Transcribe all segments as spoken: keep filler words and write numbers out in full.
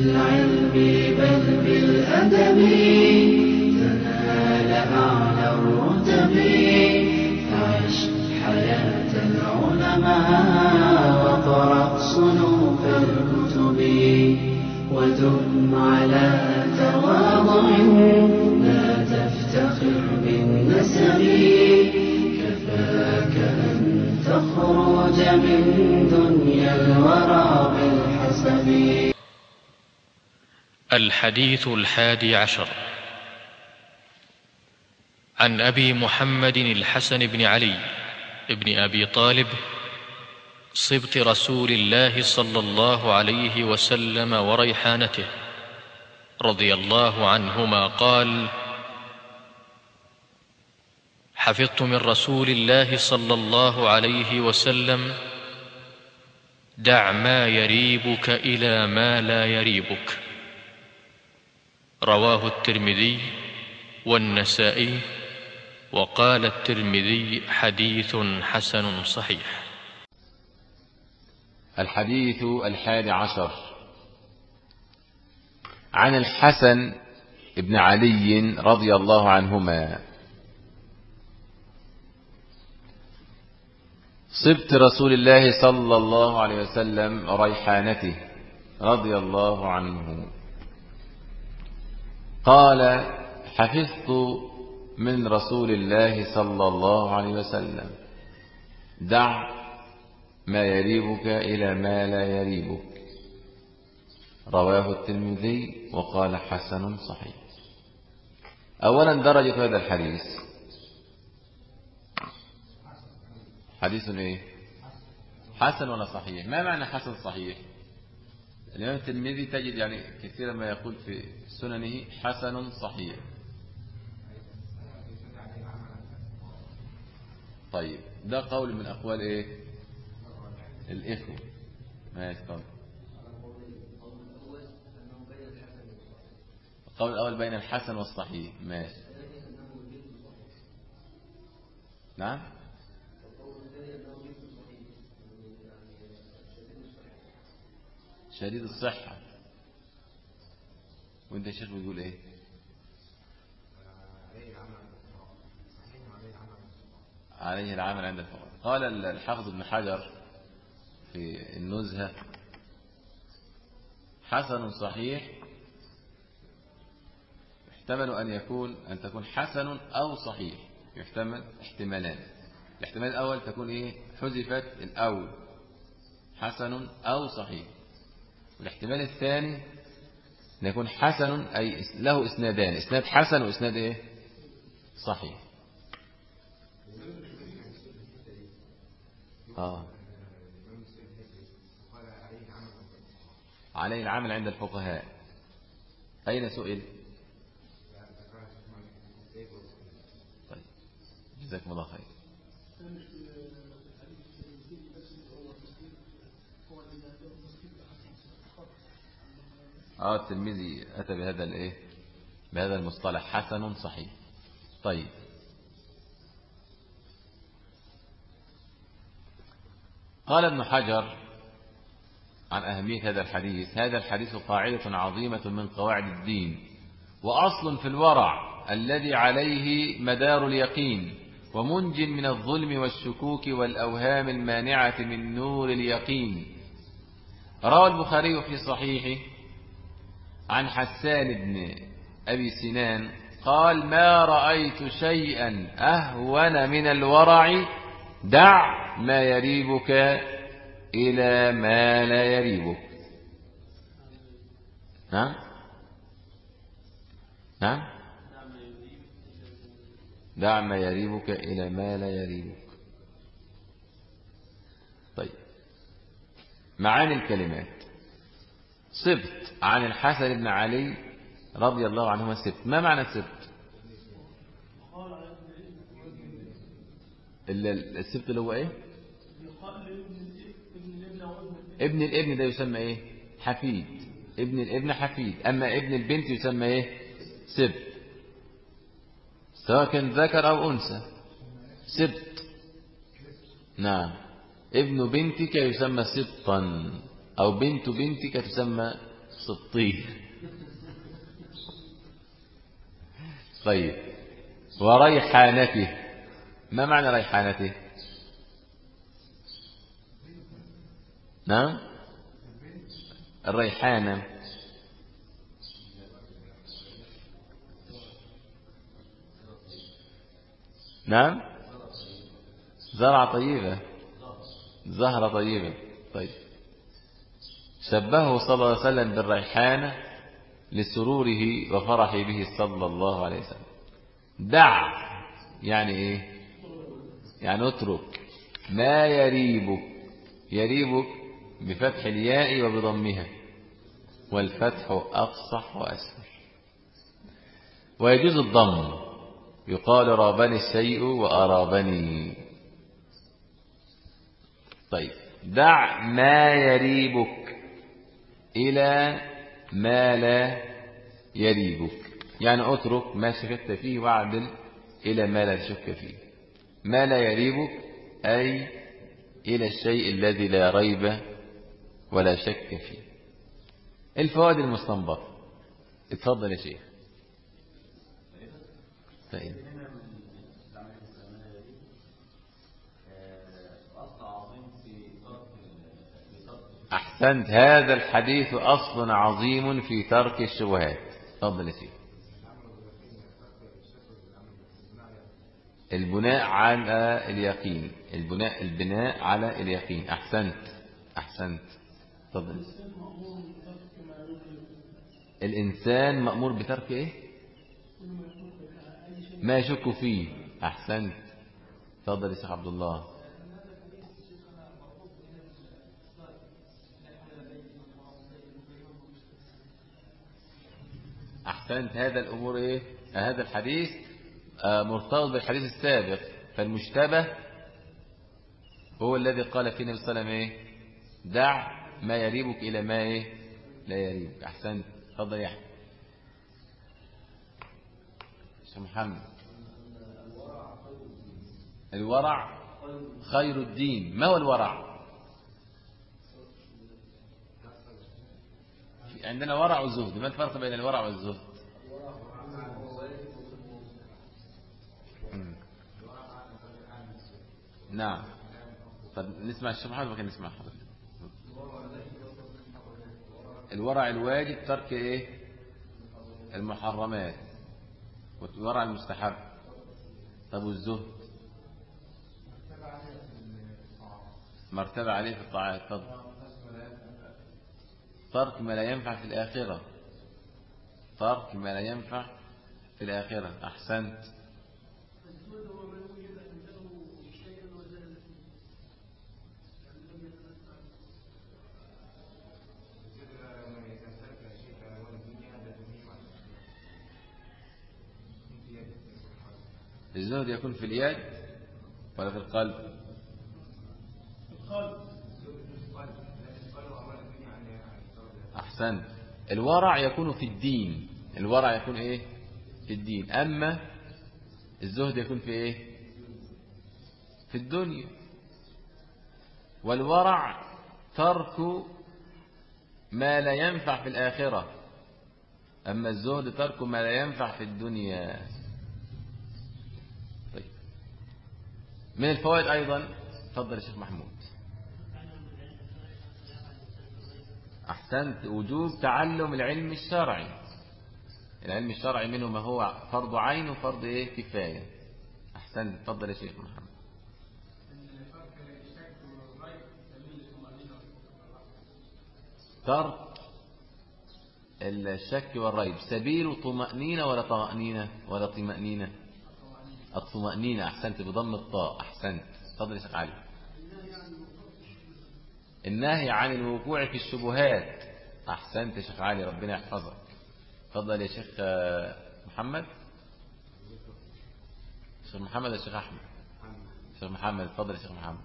بالعلم بل بالأدب تنال أعلى الرتب. فعش حياة العلماء وقرأ صنوف الكتب ودم على تواضع لا تفتخر بالنسب. كفاك أن تخرج من دنيا الورى بالحسب. الحديث الحادي عشر عن أبي محمد الحسن بن علي ابن أبي طالب صبط رسول الله صلى الله عليه وسلم وريحانته رضي الله عنهما قال: حفظت من رسول الله صلى الله عليه وسلم: دع ما يريبك إلى ما لا يريبك. رواه الترمذي والنسائي، وقال الترمذي: حديث حسن صحيح. الحديث الحادي عشر عن الحسن بن علي رضي الله عنهما: صبت رسول الله صلى الله عليه وسلم ريحانته رضي الله عنه قال: حفظت من رسول الله صلى الله عليه وسلم: دع ما يريبك إلى ما لا يريبك. رواه الترمذي وقال: حسن صحيح. أولا درجة هذا الحديث حديث ايه؟ حسن ولا صحيح؟ ما معنى حسن صحيح؟ الإمام الترمذي تجد يعني كثيرا ما يقول في سننه حسن صحيح. طيب ده قول من أقوال ايه الإخوة. ما يستطيع القول الأول بين الحسن والصحيح. ماشي. نعم. شديد الصحة. وانت يا شيخ بتقول ايه؟ عليه العمل عند الفقهاء. قال الحافظ ابن حجر في النزهة: حسن صحيح يحتمل أن يكون أن تكون حسن أو صحيح، يحتمل احتمالان. الاحتمال الأول تكون إيه؟ حذفت الأول، حسن أو صحيح. والاحتمال الثاني أن يكون حسن أي له إسنادان، إسناد حسن وإسناد إيه؟ صحيح. آه. عليه العمل عند الفقهاء. أين سئل؟ طيب جزاكم الله خير. اه الترمذي أتى بهذا الايه بهذا المصطلح حسن صحيح. طيب قال ابن حجر عن أهمية هذا الحديث: هذا الحديث قاعدة عظيمة من قواعد الدين، وأصل في الورع الذي عليه مدار اليقين، ومنج من الظلم والشكوك والأوهام المانعة من نور اليقين. روى البخاري في صحيحه عن حسان بن أبي سنان قال: ما رأيت شيئا أهون من الورع: دع ما يريبك إلى ما لا يريبك. نعم نعم دع ما يريبك إلى ما لا يريبك. طيب معاني الكلمات: سبت عن الحسن بن علي رضي الله عنهما. سبت، ما معنى سبت؟ السبت اللي هو ايه؟ ابن الابن ده يسمى ايه؟ حفيد. ابن الابن حفيد. اما ابن البنت يسمى ايه؟ سبت، سواء كان ذكر او انثى. سبت. نعم. ابن بنتك يسمى سبطا، أو بنت بنتك تسمى سطير. طيب وريحانته، ما معنى ريحانته؟ نعم الريحانة نعم زرعة طيبة، زهرة طيبة. طيب شبهه صلى الله عليه وسلم بالريحانة لسروره وفرحه به صلى الله عليه وسلم. دع يعني ايه؟ يعني اترك ما يريبك، يريبك بفتح الياء وبضمها، والفتح أفصح وأسهل. ويجوز الضم، يقال رابني الشيء وأرابني. طيب دع ما يريبك إلى ما لا يريبك، يعني اترك ما شككت فيه واعدل إلى ما لا تشك فيه. ما لا يريبك أي إلى الشيء الذي لا ريب ولا شك فيه. الفوائد المستنبطة، اتفضل يا شيخ. طيب أحسنت، هذا الحديث أصل عظيم في ترك الشبهات. اتفضل يا شيخ. البناء على اليقين، البناء البناء على اليقين. أحسنت أحسنت. تفضل. الإنسان مأمور بترك إيه؟ ما يشك فيه. أحسنت. تفضل يا شيخ عبد الله. أحسنت، هذا الأمور إيه؟ هذا الحديث مرتبط بالحديث السابق، فالمشتبه هو الذي قال فيه النبي صلى الله عليه وسلم إيه؟ دع ما يريبك إلى ما إيه؟ لا يريبك. أحسنت. تفضل يا أحمد. شيخ محمد. الورع خير الدين. ما هو الورع؟ عندنا ورع وزهد، ما الفرق بين الورع والزهد؟ نعم. طب نسمع الشيخ محمد وكان نسمع حضرتك. الورع الواجب ترك ايه؟ المحرمات، والورع المستحب. طب والزهد؟ مرتبة عليه في الطاعات. طب ترك ما لا ينفع في الآخرة، ترك ما لا ينفع في الآخرة. أحسنت. الزهد يكون في اليد ولا في القلب؟ أحسن. الورع يكون في الدين، الورع يكون إيه؟ في الدين. أما الزهد يكون في إيه؟ في الدنيا. والورع ترك ما لا ينفع في الآخرة، أما الزهد ترك ما لا ينفع في الدنيا. طيب من الفوائد أيضا، تفضل يا شيخ محمود. أحسنت، وجوب تعلم العلم الشرعي. العلم الشرعي منه ما هو فرض عين وفرض إيه؟ كفاية. أحسنت. تفضل يا شيخ محمد. ترك الشك والريب سبيل طمأنينة ولا طمأنينة ولا طمأنينة؟ الطمأنينة. أحسنت، بضم الطاء. أحسنت. تفضل يا شيخ علي. النهي عن الوقوع في الشبهات. أحسنت يا شيخ علي، ربنا يحفظك. تفضل يا شيخ محمد. شيخ محمد يا شيخ أحمد. شيخ محمد. تفضل يا شيخ محمد.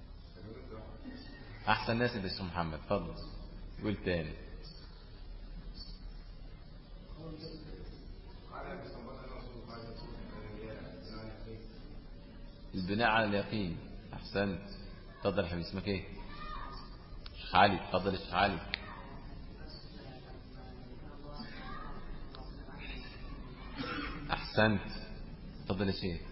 أحسن ناس يا شيخ محمد. تفضل قول تاني. البناء على اليقين. أحسنت. تفضل يا حبيبي. اسمك ايه؟ شيخ علي. تفضل يا شيخ علي. أحسنت. تفضل يا شيخ.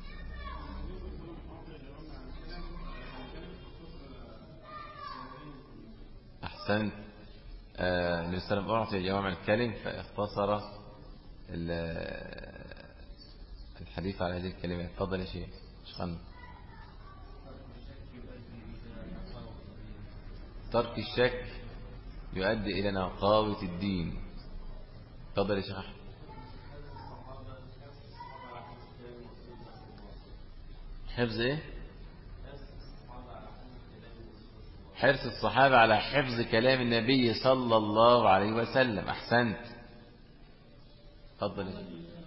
أحسنت. النبي صلى الله عليه وسلم أعطي جوامع الكلم فاختصر الحديث على هذه الكلمات. تفضل يا شيخ. شخن. ترك الشك يؤدي إلى نقاوة الدين. تفضل يا شيخ أحمد. حفظ إيه؟ حرص الصحابة على حفظ كلام النبي صلى الله عليه وسلم. أحسنت. تفضل.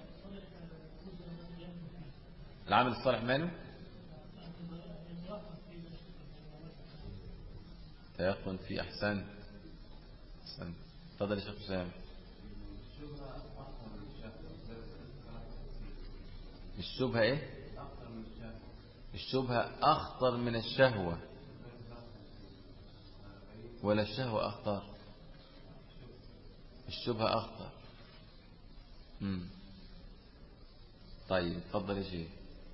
العمل الصالح ماله؟ تيقن فيه. أحسنت. أحسنت. تفضل يا شيخ حسام. الشبهة إيه؟ الشبهة أخطر من الشهوة ولا الشهوة أخطر؟ الشبهة أخطر. مم. طيب تفضل يا شيخ.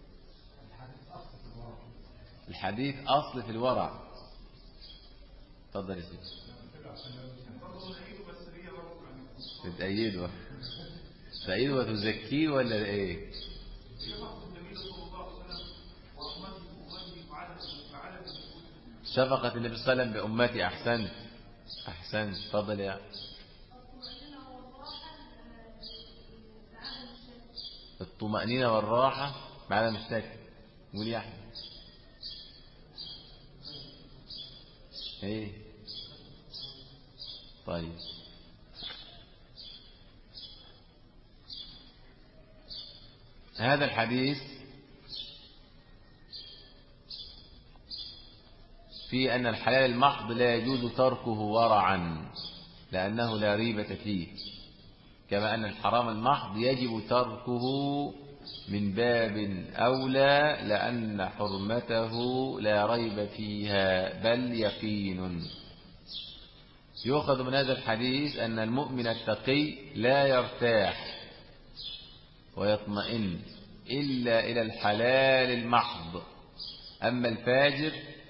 الحديث أصل في الورع. تفضل يا شيخ. تأيده تأيده وتزكيه ولا إيه؟ شفقة النبي صلى الله عليه وسلم بأمتي. أحسنت. أحسنت. تفضل يا. الطمأنينة والراحة بعدم الشك. قول يا أحمد. إيه؟ طيب. هذا الحديث في أن الحلال المحض لا يجوز تركه ورعا لأنه لا ريبة فيه، كما أن الحرام المحض يجب تركه من باب أولى لأن حرمته لا ريب فيها بل يقين. يؤخذ من هذا الحديث أن المؤمن التقي لا يرتاح ويطمئن إلا إلى الحلال المحض، أما الفاجر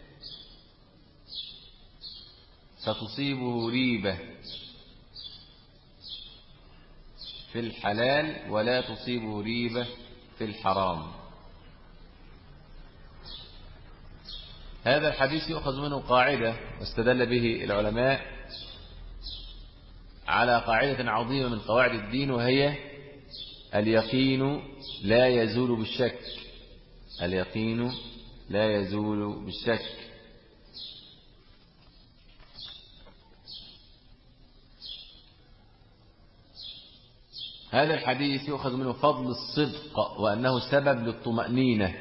ستصيبه ريبة في الحلال ولا تصيبه ريبة في الحرام. هذا الحديث يؤخذ منه قاعدة واستدل به العلماء على قاعدة عظيمة من قواعد الدين، وهي اليقين لا يزول بالشك. اليقين لا يزول بالشك. هذا الحديث يؤخذ منه فضل الصدق وأنه سبب للطمأنينة.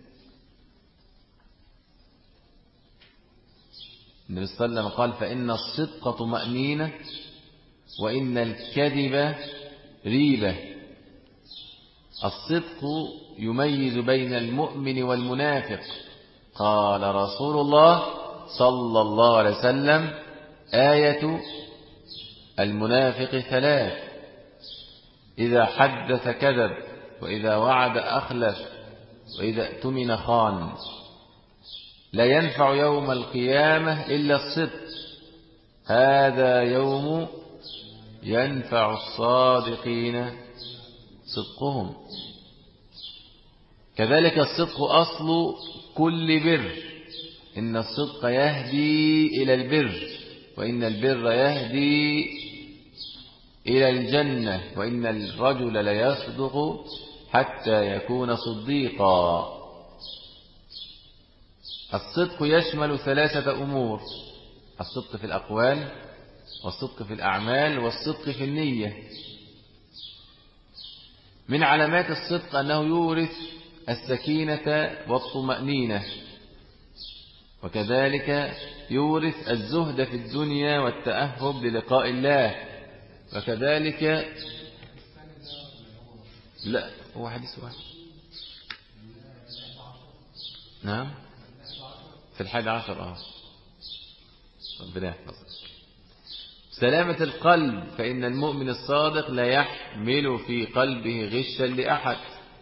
النبي صلى الله عليه وسلم قال: فإن الصدق طمأنينة وإن الكذب ريبة. الصدق يميز بين المؤمن والمنافق. قال رسول الله صلى الله عليه وسلم: آية المنافق ثلاث: إذا حدث كذب، وإذا وعد أخلف، وإذا اؤتمن خان. لا ينفع يوم القيامة إلا الصدق، هذا يوم ينفع الصادقين صدقهم. كذلك الصدق أصل كل بر، إن الصدق يهدي إلى البر، وإن البر يهدي إلى الجنة، وإن الرجل ليصدق حتى يكون صديقا. الصدق يشمل ثلاثة أمور: الصدق في الأقوال، والصدق في الأعمال، والصدق في النية. من علامات الصدق أنه يورث السكينة والطمأنينة، وكذلك يورث الزهد في الدنيا والتأهب للقاء الله، وكذلك لا هو حديث واحد. نعم في الحادي عشر. اه ربنا يحفظك. سلامة القلب، فإن المؤمن الصادق لا يحمل في قلبه غشا لأحد.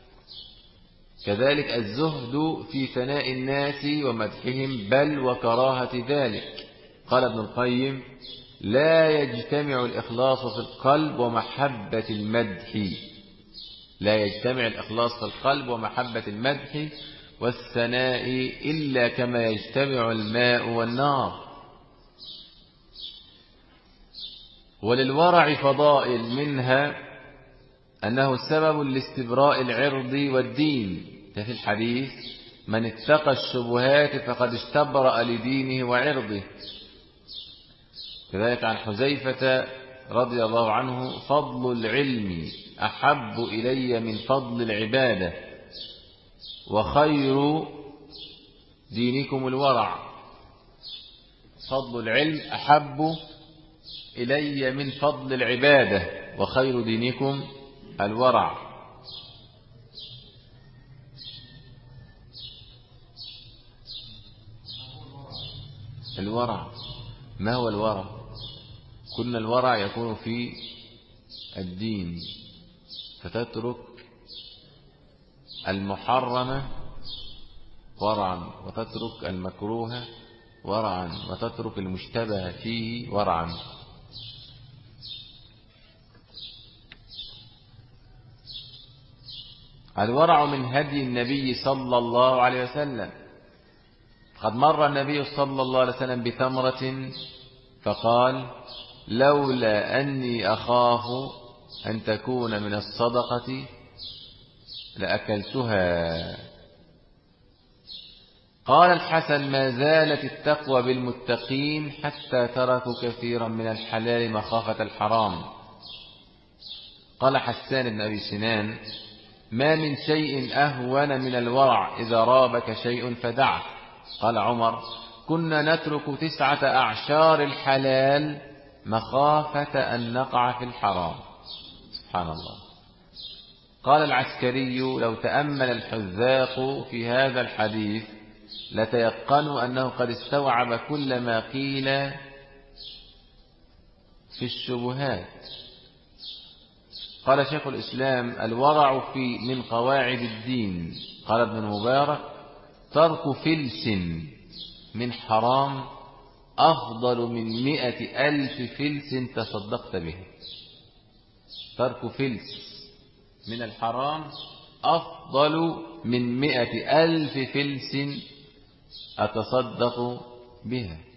كذلك الزهد في ثناء الناس ومدحهم، بل وكراهة ذلك. قال ابن القيم: لا يجتمع الإخلاص في القلب ومحبة المدح لا يجتمع الإخلاص في القلب ومحبة المدح والثناء إلا كما يجتمع الماء والنار. وللورع فضائل، منها أنه سبب لاستبراء العرض والدين. في الحديث: من اتقى الشبهات فقد استبرأ لدينه وعرضه. كذلك عن حذيفة رضي الله عنه: فضل العلم أحب إلي من فضل العبادة، وخير دينكم الورع. فضل العلم أحب إلي من فضل العبادة، وخير دينكم الورع. الورع، ما هو الورع؟ كنا الورع يكون في الدين، فتترك المحرم ورعا، وتترك المكروه ورعا، وتترك المشتبه فيه ورعا. الورع من هدي النبي صلى الله عليه وسلم. قد مر النبي صلى الله عليه وسلم بتمرة فقال: لولا أني أخاف أن تكون من الصدقة لأكلتها. قال الحسن: ما زالت التقوى بالمتقين حتى تركوا كثيرا من الحلال مخافة الحرام. قال حسان بن أبي سنان: ما من شيء أهون من الورع، إذا رابك شيء فدعه. قال عمر: كنا نترك تسعة أعشار الحلال مخافة أن نقع في الحرام. سبحان الله. قال العسكري: لو تأمل الحذاق في هذا الحديث لتيقنوا أنه قد استوعب كل ما قيل في الشبهات. قال شيخ الإسلام: الورع في من قواعد الدين. قال ابن المبارك: ترك فلس من حرام أفضل من مئة ألف فلس تصدقت به. ترك فلس من الحرام أفضل من مئة ألف فلس أتصدق بها.